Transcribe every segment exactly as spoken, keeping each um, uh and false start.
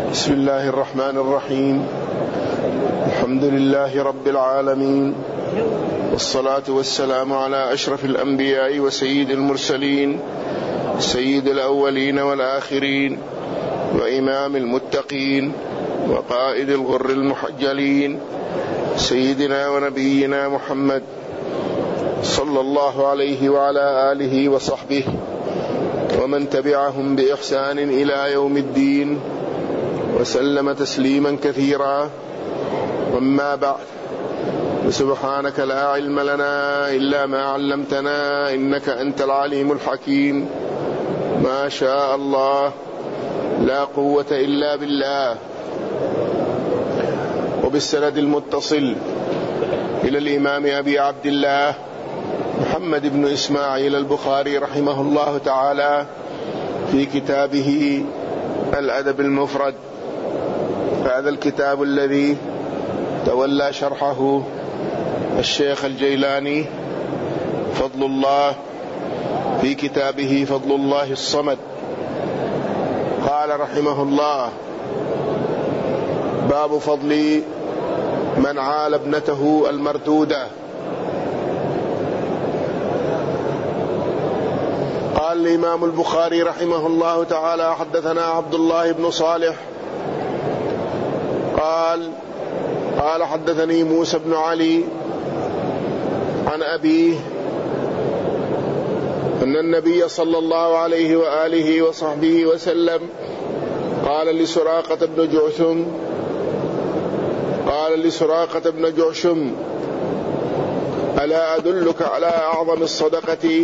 بسم الله الرحمن الرحيم. الحمد لله رب العالمين، والصلاة والسلام على أشرف الأنبياء وسيد المرسلين، سيد الأولين والآخرين، وإمام المتقين، وقائد الغر المحجلين، سيدنا ونبينا محمد صلى الله عليه وعلى آله وصحبه ومن تبعهم بإحسان إلى يوم الدين، وسلم تسليما كثيرا. وما بعد، سبحانك لا علم لنا إلا ما علمتنا إنك أنت العليم الحكيم. ما شاء الله، لا قوة إلا بالله. وبالسند المتصل إلى الإمام أبي عبد الله محمد بن إسماعيل البخاري رحمه الله تعالى في كتابه الأدب المفرد، هذا الكتاب الذي تولى شرحه الشيخ الجيلاني فضل الله في كتابه فضل الله الصمد. قال رحمه الله: باب فضل من عال ابنته المردودة. قال الإمام البخاري رحمه الله تعالى: حدثنا عبد الله بن صالح قال قال حدثني موسى بن علي عن أبيه أن النبي صلى الله عليه وآله وصحبه وسلم قال لسراقة بن جعشم قال لسراقة بن جعشم: ألا أدلك على أعظم الصدقة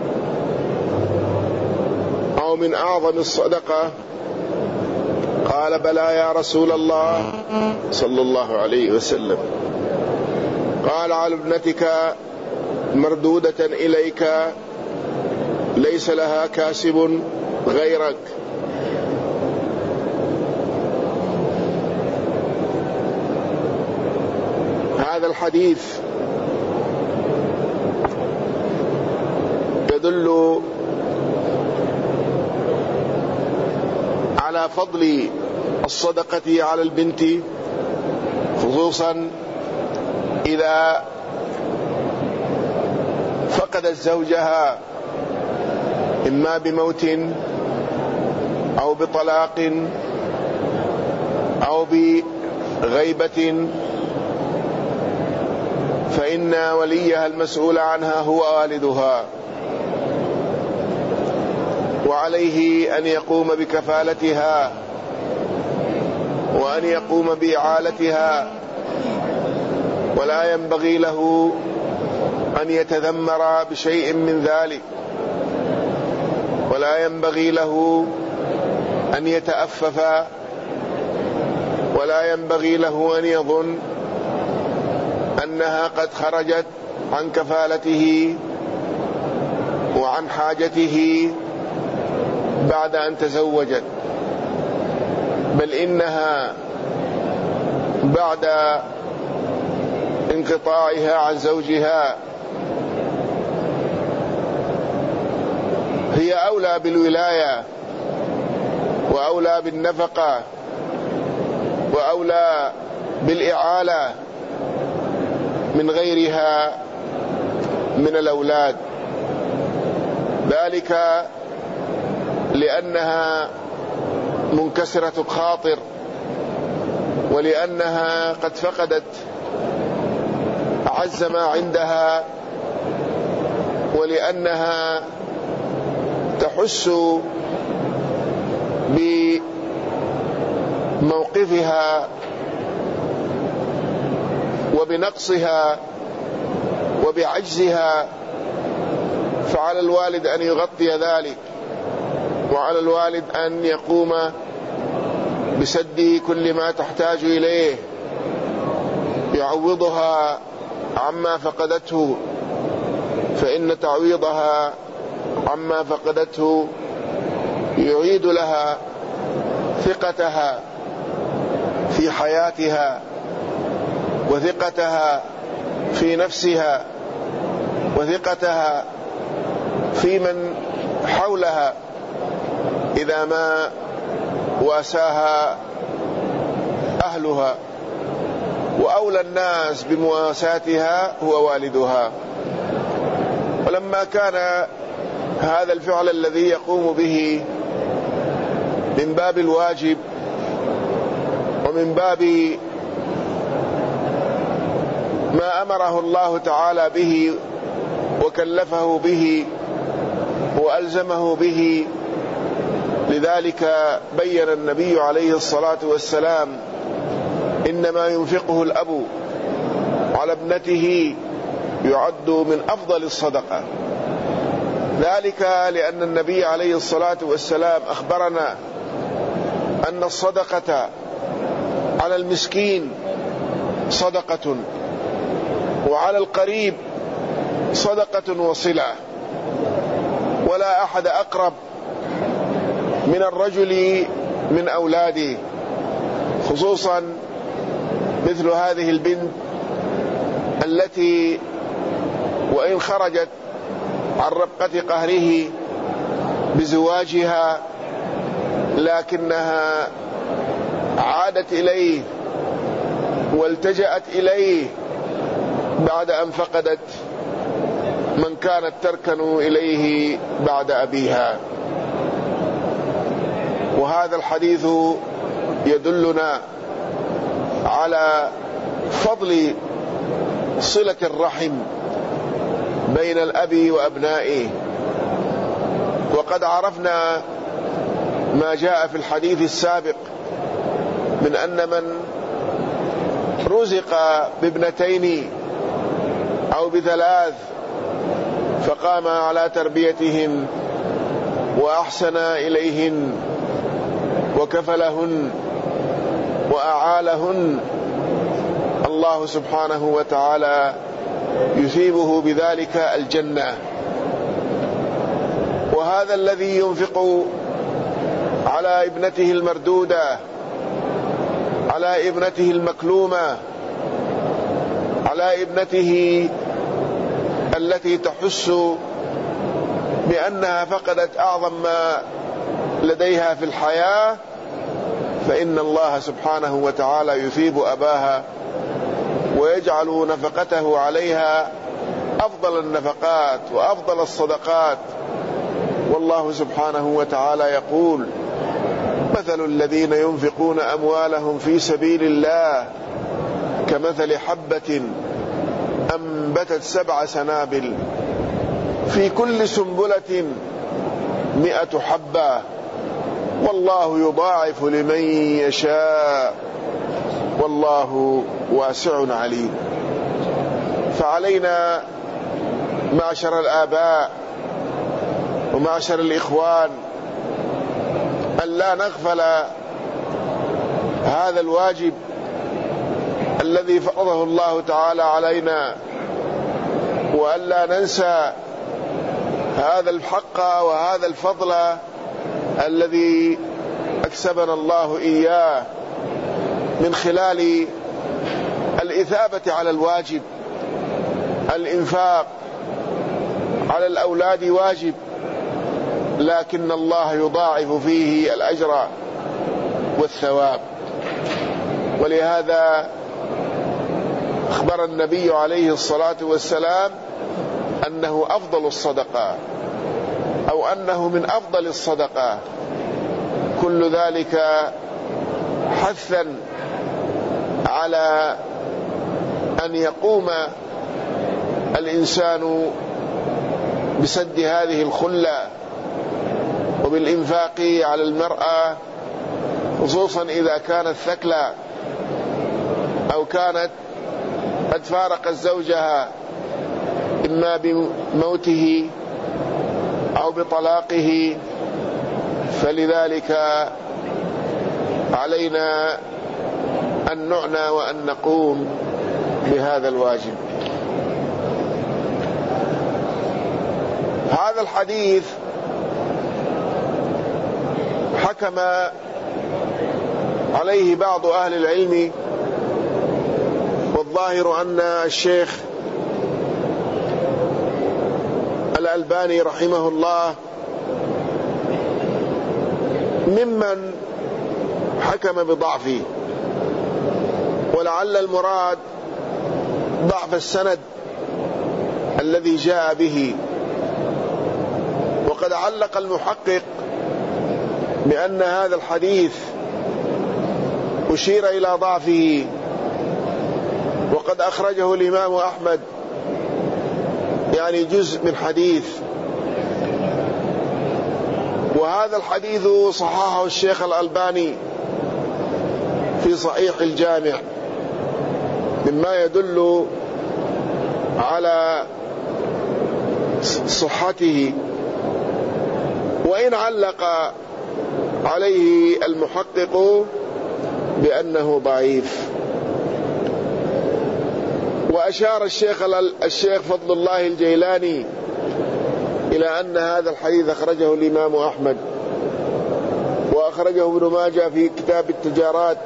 أو من أعظم الصدقة؟ قال: بلى يا رسول الله صلى الله عليه وسلم. قال: على ابنتك مردودة إليك ليس لها كاسب غيرك. هذا الحديث يدل على فضل الصدقة على البنت، خصوصا إذا فقدت زوجها إما بموت أو بطلاق أو بغيبة، فإن وليها المسؤول عنها هو والدها، وعليه أن يقوم بكفالتها وأن يقوم بإعالتها، ولا ينبغي له أن يتذمر بشيء من ذلك، ولا ينبغي له أن يتأفف، ولا ينبغي له أن يظن أنها قد خرجت عن كفالته وعن حاجته بعد أن تزوجت، بل إنها بعد انقطاعها عن زوجها هي أولى بالولاية وأولى بالنفقة وأولى بالإعالة من غيرها من الأولاد، ذلك لأنها منكسرة الخاطر، ولأنها قد فقدت أعز ما عندها، ولأنها تحس بموقفها وبنقصها وبعجزها، فعلى الوالد أن يغطي ذلك، وعلى الوالد أن يقوم بسد كل ما تحتاج إليه، يعوضها عما فقدته، فإن تعويضها عما فقدته يعيد لها ثقتها في حياتها، وثقتها في نفسها، وثقتها في من حولها إذا ما واساها أهلها، وأولى الناس بمواساتها هو والدها. ولما كان هذا الفعل الذي يقوم به من باب الواجب ومن باب ما أمره الله تعالى به وكلفه به وألزمه به، لذلك بين النبي عليه الصلاة والسلام إنما ينفقه الأب على ابنته يعد من أفضل الصدقة، ذلك لأن النبي عليه الصلاة والسلام أخبرنا أن الصدقة على المسكين صدقة، وعلى القريب صدقة وصلة، ولا أحد أقرب من الرجل من أولاده، خصوصا مثل هذه البنت التي وإن خرجت عن ربقة قهره بزواجها لكنها عادت إليه والتجأت إليه بعد أن فقدت من كانت تركن إليه بعد أبيها. وهذا الحديث يدلنا على فضل صلة الرحم بين الأب وأبنائه. وقد عرفنا ما جاء في الحديث السابق من أن من رزق بابنتين أو بثلاث فقام على تربيتهن وأحسن إليهن وكفلهن وأعالهن، الله سبحانه وتعالى يثيبه بذلك الجنة. وهذا الذي ينفق على ابنته المردودة، على ابنته المكلومة، على ابنته التي تحس بأنها فقدت أعظم ما لديها في الحياة، فإن الله سبحانه وتعالى يثيب أباها ويجعل نفقته عليها أفضل النفقات وأفضل الصدقات. والله سبحانه وتعالى يقول: مثل الذين ينفقون أموالهم في سبيل الله كمثل حبة أنبتت سبع سنابل في كل سنبلة مئة حبة والله يضاعف لمن يشاء والله واسع عليم. فعلينا معشر الآباء ومعشر الإخوان أن لا نغفل هذا الواجب الذي فرضه الله تعالى علينا، وأن لا ننسى هذا الحق وهذا الفضل الذي أكسبنا الله إياه من خلال الإثابة على الواجب. الإنفاق على الأولاد واجب، لكن الله يضاعف فيه الأجر والثواب. ولهذا أخبر النبي عليه الصلاة والسلام أنه أفضل الصدقة أو أنه من أفضل الصدقة. كل ذلك حثا على أن يقوم الإنسان بسد هذه الخلة وبالإنفاق على المرأة، خصوصا إذا كانت ثكلى أو كانت قد فارقت زوجها إما بموته أو بطلاقه. فلذلك علينا أن نعنى وأن نقوم بهذا الواجب. هذا الحديث حكم عليه بعض أهل العلم، والظاهر أن الشيخ الألباني رحمه الله ممن حكم بضعفه، ولعل المراد ضعف السند الذي جاء به. وقد علق المحقق بأن هذا الحديث أشير إلى ضعفه، وقد أخرجه الإمام أحمد يعني جزء من حديث، وهذا الحديث صححه الشيخ الألباني في صحيح الجامع، مما يدل على صحته، وإن علق عليه المحقق بأنه ضعيف. وأشار الشيخ الشيخ فضل الله الجيلاني إلى أن هذا الحديث أخرجه الإمام أحمد، وأخرجه ابن ماجه في كتاب التجارات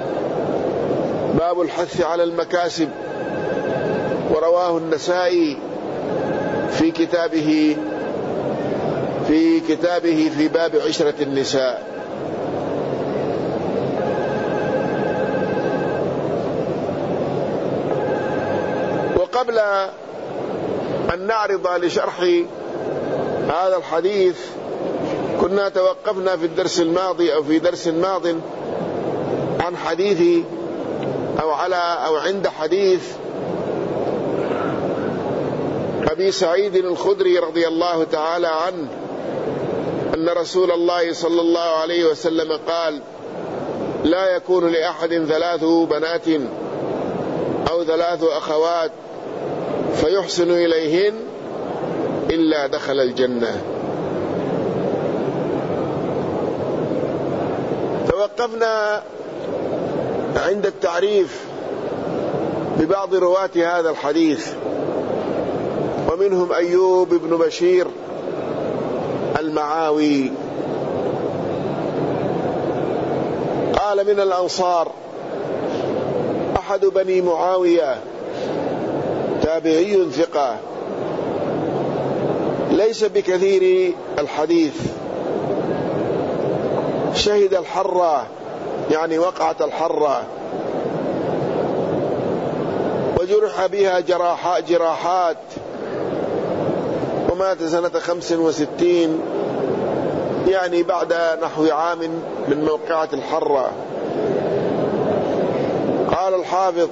باب الحث على المكاسب، ورواه النسائي في كتابه في كتابه في باب عشرة النساء. وقبل أن نعرض لشرح هذا الحديث كنا توقفنا في الدرس الماضي أو في درس ماض عن حديث أو على أو عند حديث أبي سعيد الخدري رضي الله تعالى عنه أن رسول الله صلى الله عليه وسلم قال: لا يكون لأحد ثلاث بنات أو ثلاث أخوات فيحسن إليهن إلا دخل الجنة. توقفنا عند التعريف ببعض رواة هذا الحديث، ومنهم أيوب بن بشير المعاوي قال: من الأنصار أحد بني معاوية تابعي ثقة ليس بكثير الحديث، شهد الحرة يعني وقعة الحرة وجرح بها جراحات, جراحات ومات سنة خمس وستين يعني بعد نحو عام من موقعة الحرة. قال الحافظ: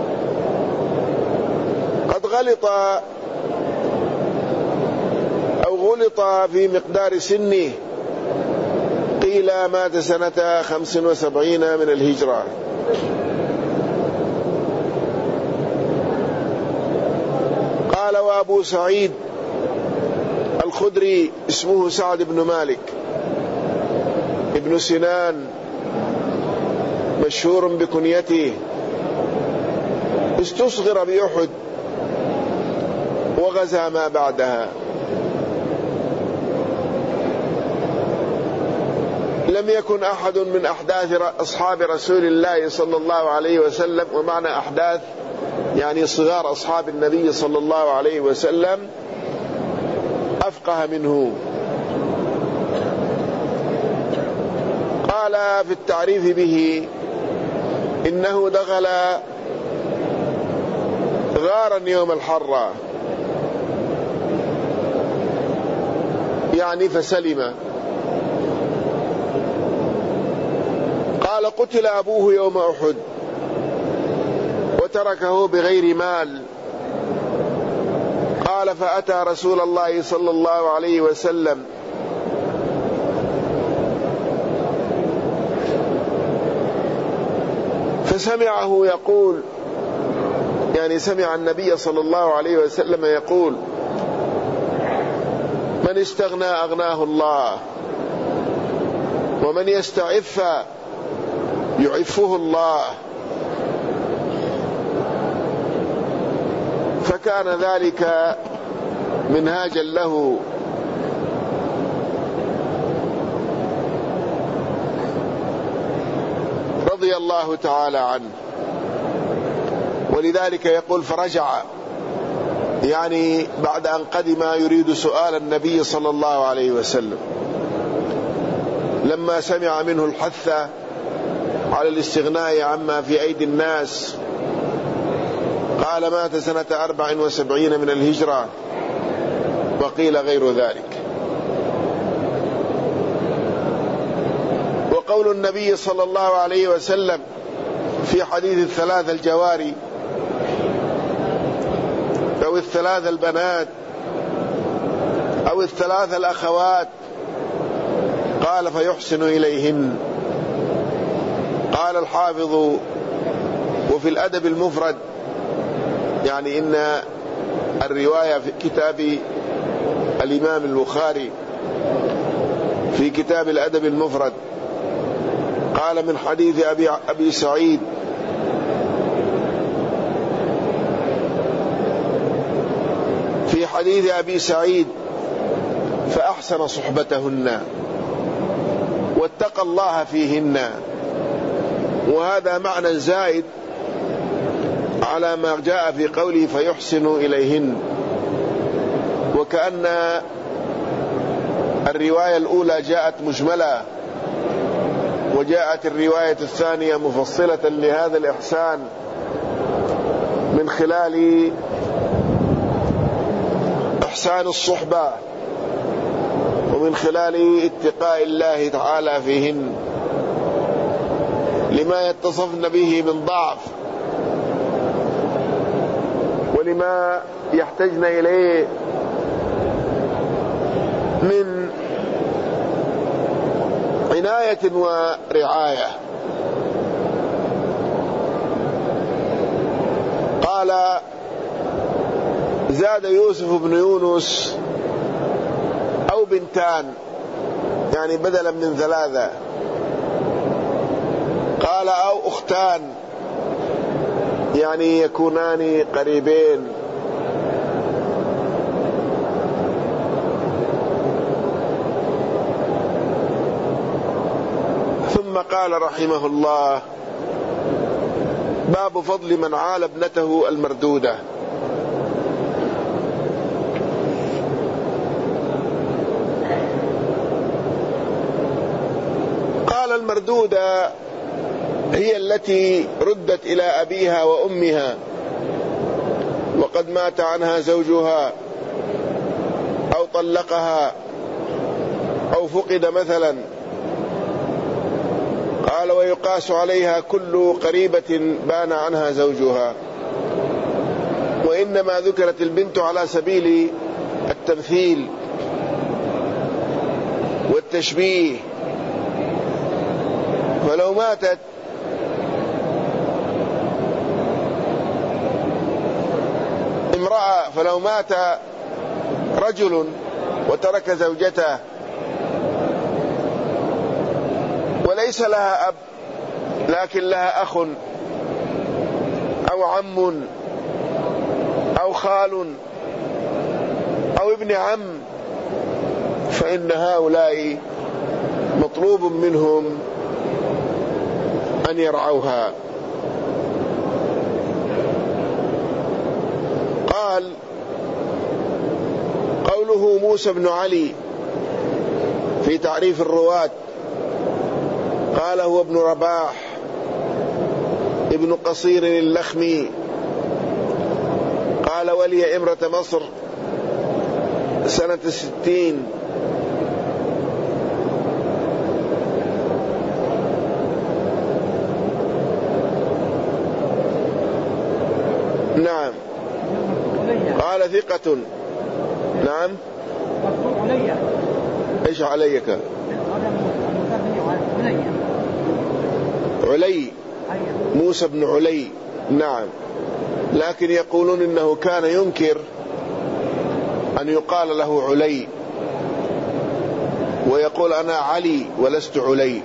قد غلط أو غلط في مقدار سنه، قيل مات سنة خمس وسبعين من الهجرة. قال: وأبو سعيد الخدري اسمه سعد بن مالك ابن سنان مشهور بكنيته، استصغر بأحد وغزا ما بعدها. لم يكن أحد من أحداث أصحاب رسول الله صلى الله عليه وسلم، ومعنى أحداث يعني صغار أصحاب النبي صلى الله عليه وسلم، أفقه منه. قال في التعريف به: إنه دخل غارا يوم الحرة يعني فسلم. قال: قتل أبوه يوم أحد وتركه بغير مال. قال: فأتى رسول الله صلى الله عليه وسلم فسمعه يقول، يعني سمع النبي صلى الله عليه وسلم يقول: من استغنى أغناه الله، ومن يستعف يعفه الله. فكان ذلك منهاجا له. رضي الله تعالى عنه. ولذلك يقول: فرجع يعني بعد أن قدم يريد سؤال النبي صلى الله عليه وسلم، لما سمع منه الحث على الاستغناء عما في أيدي الناس. قال مات سنة أربع وسبعين من الهجرة، وقيل غير ذلك. وقول النبي صلى الله عليه وسلم في حديث الثلاث الجواري أو الثلاث البنات أو الثلاث الأخوات، قال فيحسن إليهن. قال الحافظ وفي الأدب المفرد، يعني إن الرواية في كتاب الإمام البخاري في كتاب الأدب المفرد، قال من حديث أبي, أبي سعيد في حديث أبي سعيد فأحسن صحبتهن واتقى الله فيهن. وهذا معنى زائد على ما جاء في قوله فيحسن إليهن، وكأن الرواية الأولى جاءت مجملة، وجاءت الرواية الثانية مفصلة لهذا الإحسان من خلال إحسان الصحبة ومن خلال اتقاء الله تعالى فيهن لما يتصفن به من ضعف ولما يحتاجن إليه من عناية ورعاية. قال زاد يوسف بن يونس أو بنتان، يعني بدلا من ثلاثة. قال أو أختان، يعني يكونان قريبين. ثم قال رحمه الله باب فضل من عال ابنته المردودة. قال المردودة هي التي ردت إلى أبيها وأمها وقد مات عنها زوجها أو طلقها أو فقد مثلا. قال ويقاس عليها كل قريبة بان عنها زوجها، وإنما ذكرت البنت على سبيل التمثيل والتشبيه. فلو ماتت امرأة فلو مات رجل وترك زوجته وليس لها أب لكن لها أخ أو عم أو خال أو ابن عم، فإن هؤلاء مطلوب منهم أن يرعوها. قال قوله موسى بن علي في تعريف الرواة، قال هو ابن رباح ابن قصير اللخمي. قال ولي إمرة مصر سنة ستين. نعم. قال ثقة. نعم. ايش عليك؟ علي، موسى بن علي. نعم. لكن يقولون إنه كان ينكر أن يقال له علي، ويقول أنا علي ولست علي.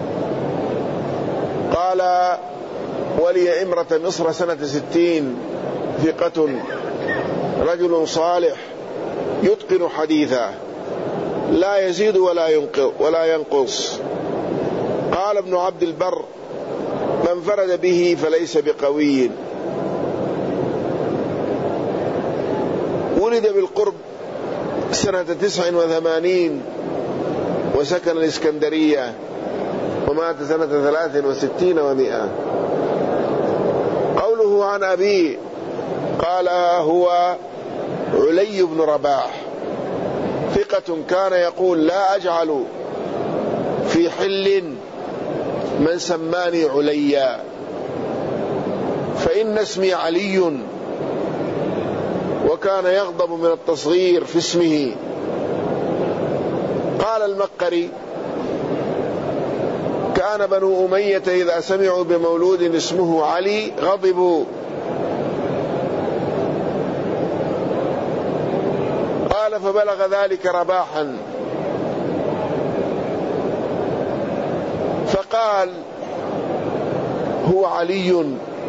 قال ولي إمرة مصر سنة ستين، ثقة رجل صالح يتقن حديثه لا يزيد ولا ينقص. قال ابن عبد البر من انفرد به فليس بقوي. ولد بالقرب سنة تسع وثمانين وسكن الإسكندرية. ومات سنة ثلاث وستين ومئة. قوله عن أبيه قال هو علي بن رباح ثقة كان يقول لا أجعل في حل من سماني عليا فإن اسمي علي، وكان يغضب من التصغير في اسمه. قال المقري كان بنو أمية إذا سمعوا بمولود اسمه علي غضبوا. قال فبلغ ذلك رباحا فقال هو علي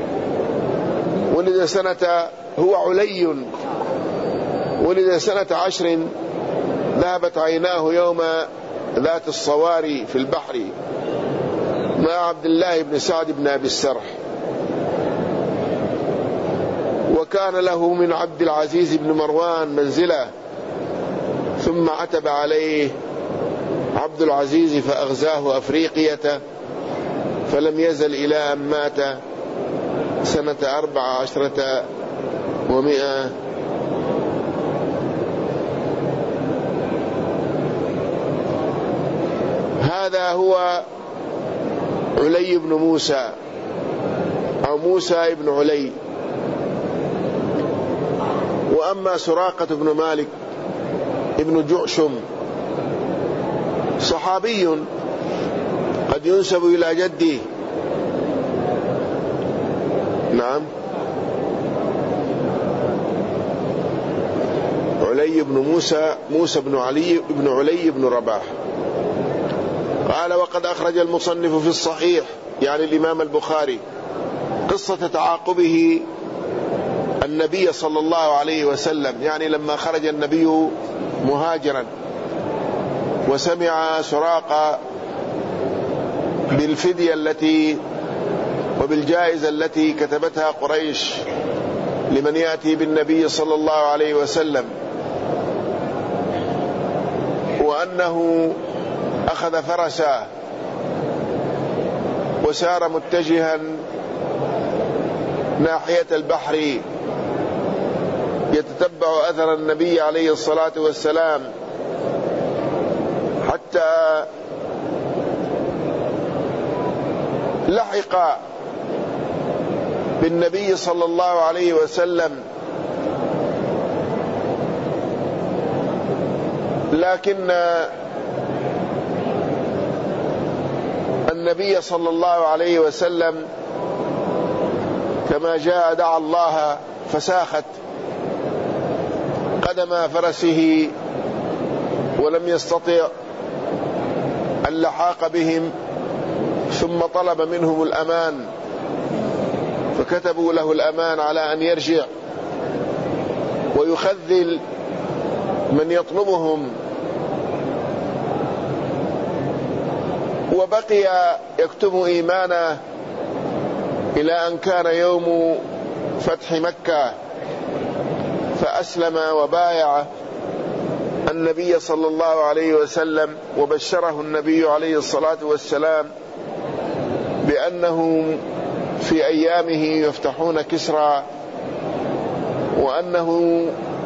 ولد سنة هو علي ولد سنة عشر ذهبت عيناه يوم ذات الصواري في البحر مع عبد الله بن سعد بن أبي السرح، وكان له من عبد العزيز بن مروان منزلة، ثم عتب عليه عبد العزيز فأغزاه أفريقية، فلم يزل إلى أن مات سنة أربع عشرة ومئة. هذا هو علي بن موسى أو موسى بن علي. وأما سراقة بن مالك ابن جعشم صحابي قد ينسب إلى جده. نعم، علي بن موسى موسى بن علي بن علي بن رباح. قال وقد أخرج المصنف في الصحيح يعني الإمام البخاري قصة تعاقبه النبي صلى الله عليه وسلم، يعني لما خرج النبي مهاجرا وسمع سراقة بالفدية التي وبالجائزة التي كتبتها قريش لمن يأتي بالنبي صلى الله عليه وسلم، وأنه أخذ فرسا وسار متجها ناحية البحر يتتبع أثر النبي عليه الصلاة والسلام حتى لحق بالنبي صلى الله عليه وسلم، لكن النبي صلى الله عليه وسلم كما جاء دعا الله فساخت قدم فرسه ولم يستطع اللحاق بهم، ثم طلب منهم الأمان فكتبوا له الأمان على أن يرجع ويخذل من يطلبهم، وبقي يكتم إيمانه إلى أن كان يوم فتح مكة فأسلم وبايع النبي صلى الله عليه وسلم، وبشره النبي عليه الصلاة والسلام بأنه في أيامه يفتحون كسرى، وأنه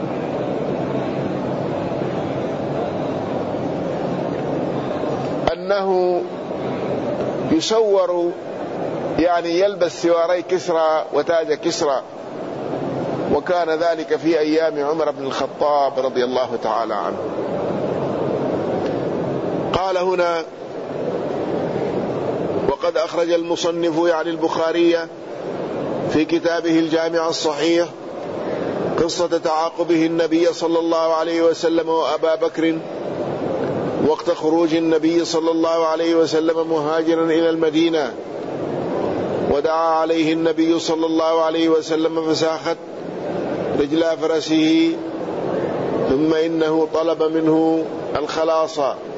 أنه يصور يعني يلبس سواري كسرى وتاج كسرى، وكان ذلك في أيام عمر بن الخطاب رضي الله تعالى عنه. قال هنا وقد أخرج المصنف يعني البخاري في كتابه الجامع الصحيح قصة تعاقبه النبي صلى الله عليه وسلم وأبا بكر وقت خروج النبي صلى الله عليه وسلم مهاجرا إلى المدينة، ودعا عليه النبي صلى الله عليه وسلم فساخت رجلا فرسه، ثم إنه طلب منه الخلاص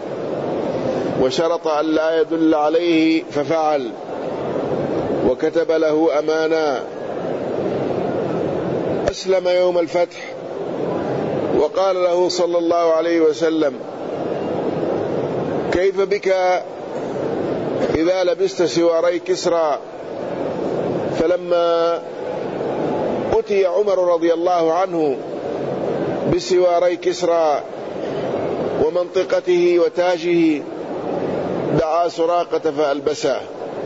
وشرط أن لا يدل عليه ففعل، وكتب له أمانا. أسلم يوم الفتح، وقال له صلى الله عليه وسلم كيف بك إذا إذا لبست سواري كسرى. فلما أتي عمر رضي الله عنه بسواري كسرى ومنطقته وتاجه دعا سراقة فألبسه.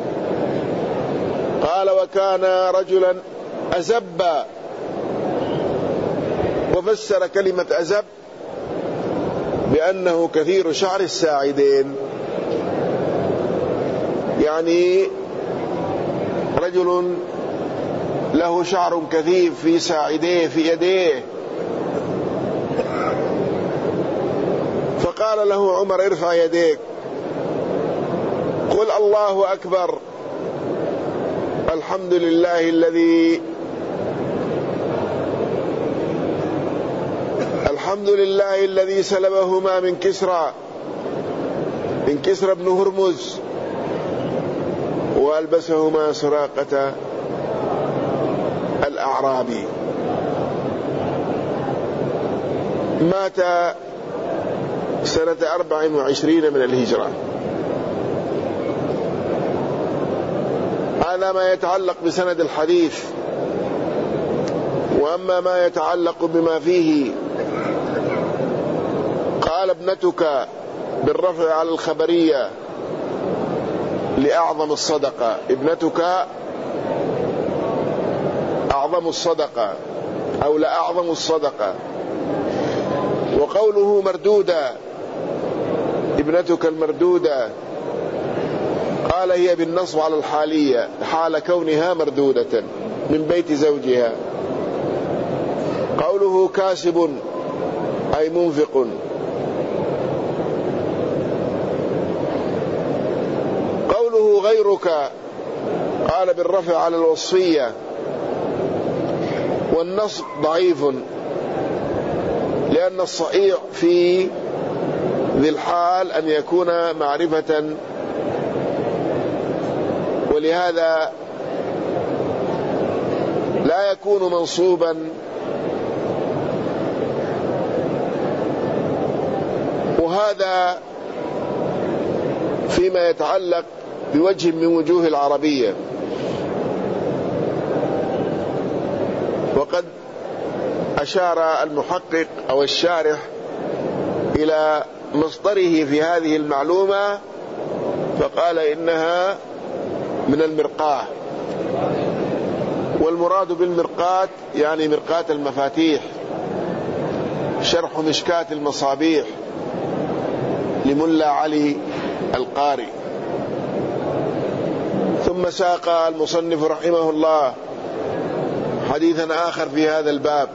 قال: وكان رجلا أزب، وفسر كلمة أزب بأنه كثير شعر الساعدين، يعني رجل له شعر كثيف في ساعديه في يديه. فقال له عمر: ارفع يديك، قل الله أكبر، الحمد لله الذي الحمد لله الذي سلبهما من كسرى من كسرى بن هرمز وألبسهما سراقة الأعرابي. مات سنة أربع وعشرين من الهجرة. هذا ما يتعلق بسند الحديث. وأما ما يتعلق بما فيه، قال: ابنتك بالرفع على الخبرية لأعظم الصدقة. ابنتك أعظم الصدقة أو لأعظم الصدقة. وقوله مردودة، ابنتك المردودة، قال: هي بالنصب على الحالية حال كونها مردودة من بيت زوجها. قوله كاسب أي منفق. قوله غيرك، قال بالرفع على الوصفية، والنصب ضعيف لأن الصحيح في ذي الحال أن يكون معرفة، ولهذا لا يكون منصوبا. وهذا فيما يتعلق بوجه من وجوه العربية. وقد أشار المحقق أو الشارح إلى مصدره في هذه المعلومة، فقال إنها من المرقاة. والمراد بالمرقاة يعني مرقاة المفاتيح، شرح مشكاة المصابيح لملا علي القاري. ثم ساق المصنف رحمه الله حديثا آخر في هذا الباب.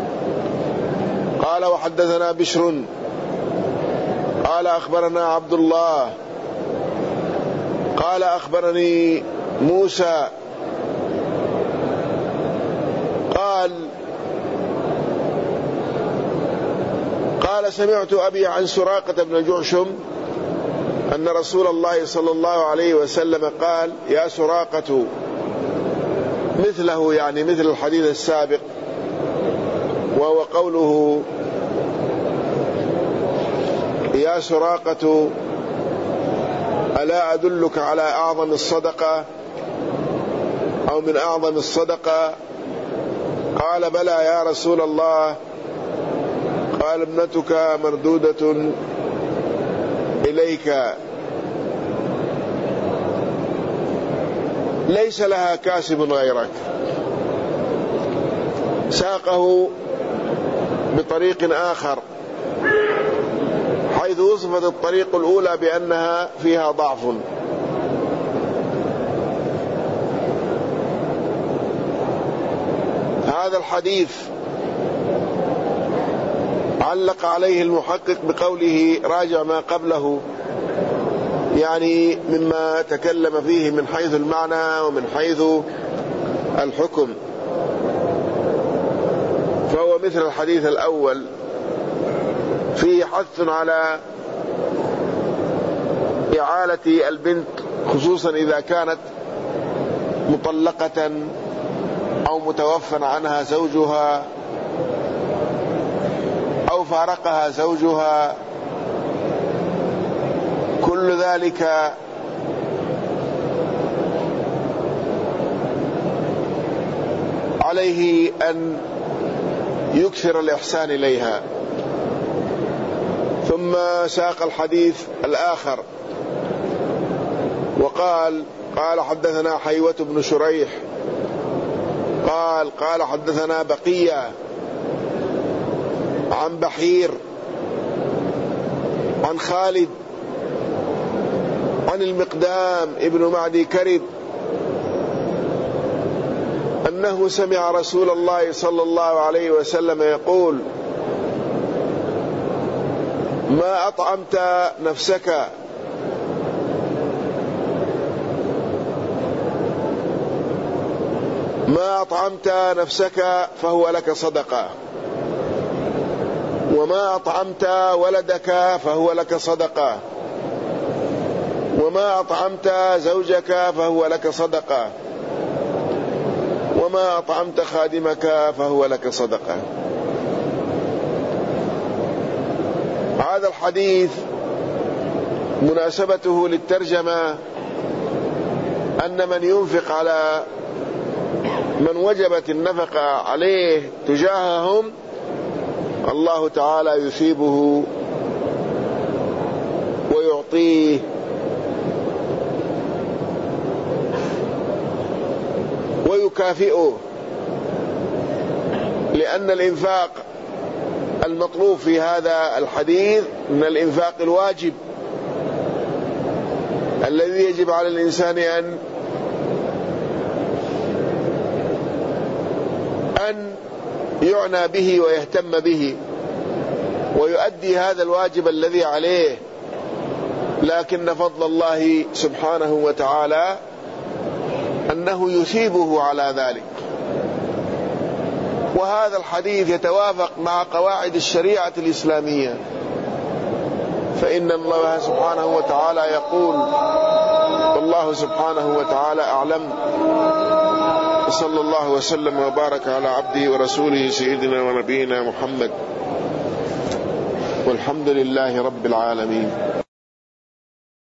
قال: وحدثنا بشر قال: أخبرنا عبد الله قال: أخبرني موسى قال قال سمعت أبي عن سراقة بن جعشم أن رسول الله صلى الله عليه وسلم قال: يا سراقة، مثله يعني مثل الحديث السابق، وهو قوله: يا سراقة ألا أدلك على أعظم الصدقة أو من أعظم الصدقة؟ قال: بلى يا رسول الله. قال: ابنتك مردودة إليك، ليس لها كاسب غيرك. ساقه بطريق آخر حيث وصفت الطريق الأولى بأنها فيها ضعف. هذا الحديث علق عليه المحقق بقوله: راجع ما قبله، يعني مما تكلم فيه من حيث المعنى ومن حيث الحكم، فهو مثل الحديث الأول، فيه حث على إعالة البنت، خصوصا إذا كانت مطلقة أو متوفى عنها زوجها أو فارقها زوجها. كل ذلك عليه أن يكثر الإحسان إليها. ثم ساق الحديث الآخر وقال: قال حدثنا حيوة بن شريح قال قال حدثنا بقية عن بحير عن خالد عن المقدام ابن معدي كرب أنه سمع رسول الله صلى الله عليه وسلم يقول: ما أطعمت نفسك ما أطعمت نفسك فهو لك صدقة، وما أطعمت ولدك فهو لك صدقة، وما أطعمت زوجك فهو لك صدقة، وما أطعمت خادمك فهو لك صدقة. هذا الحديث مناسبته للترجمة أن من ينفق على من وجبت النفقة عليه تجاههم الله تعالى يثيبه ويعطيه ويكافئه، لأن الإنفاق المطلوب في هذا الحديث من الإنفاق الواجب الذي يجب على الإنسان أن أن يعنى به ويهتم به ويؤدي هذا الواجب الذي عليه، لكن فضل الله سبحانه وتعالى أنه يثيبه على ذلك. وهذا الحديث يتوافق مع قواعد الشريعة الإسلامية، فإن الله سبحانه وتعالى يقول: والله سبحانه وتعالى أعلم، صلى الله وسلم وبارك على عبده ورسوله سيدنا ونبينا محمد، والحمد لله رب العالمين.